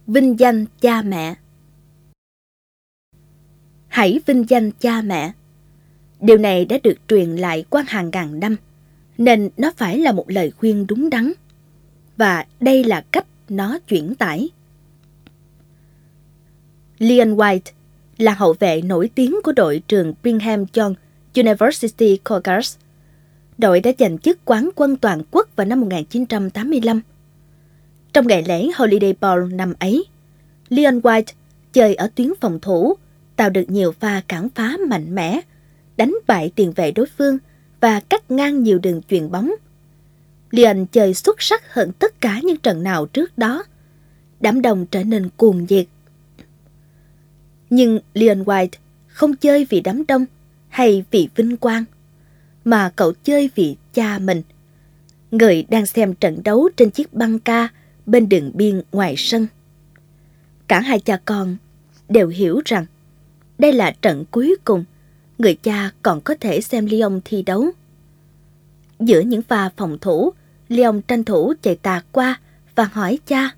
Vinh danh cha mẹ. Hãy vinh danh cha mẹ. Điều này đã được truyền lại qua hàng ngàn năm, nên nó phải là một lời khuyên đúng đắn. Và đây là cách nó chuyển tải. Leon White là hậu vệ nổi tiếng của đội trường Brigham Young University Cougars. Đội đã giành chức quán quân toàn quốc vào năm 1985. Trong ngày lễ Holiday Bowl năm ấy, Leon White chơi ở tuyến phòng thủ, tạo được nhiều pha cản phá mạnh mẽ, đánh bại tiền vệ đối phương và cắt ngang nhiều đường chuyền bóng. Leon chơi xuất sắc hơn tất cả những trận nào trước đó. Đám đông trở nên cuồng nhiệt. Nhưng Leon White không chơi vì đám đông hay vì vinh quang, mà cậu chơi vì cha mình, người đang xem trận đấu trên chiếc băng ca bên đường biên ngoài sân. Cả hai cha con đều hiểu rằng đây là trận cuối cùng người cha còn có thể xem Leon thi đấu. Giữa những pha phòng thủ, Leon tranh thủ chạy tạt qua và hỏi cha: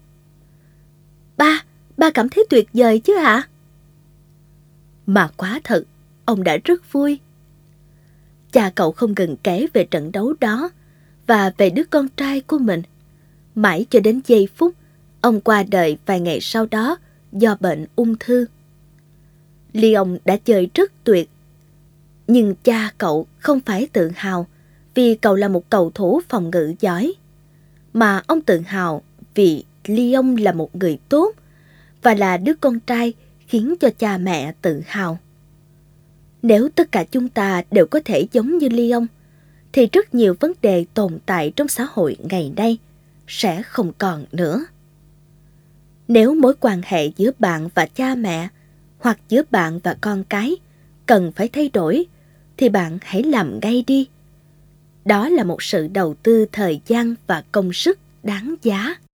Ba cảm thấy tuyệt vời chứ hả? Mà quả thật, ông đã rất vui. Cha cậu không ngừng kể về trận đấu đó và về đứa con trai của mình, mãi cho đến giây phút ông qua đời vài ngày sau đó do bệnh ung thư. Leon đã chơi rất tuyệt, nhưng cha cậu không phải tự hào vì cậu là một cầu thủ phòng ngự giỏi, mà ông tự hào vì Leon là một người tốt và là đứa con trai khiến cho cha mẹ tự hào. Nếu tất cả chúng ta đều có thể giống như Leon, thì rất nhiều vấn đề tồn tại trong xã hội ngày nay sẽ không còn nữa. Nếu mối quan hệ giữa bạn và cha mẹ hoặc giữa bạn và con cái cần phải thay đổi, thì bạn hãy làm ngay đi. Đó là một sự đầu tư thời gian và công sức đáng giá.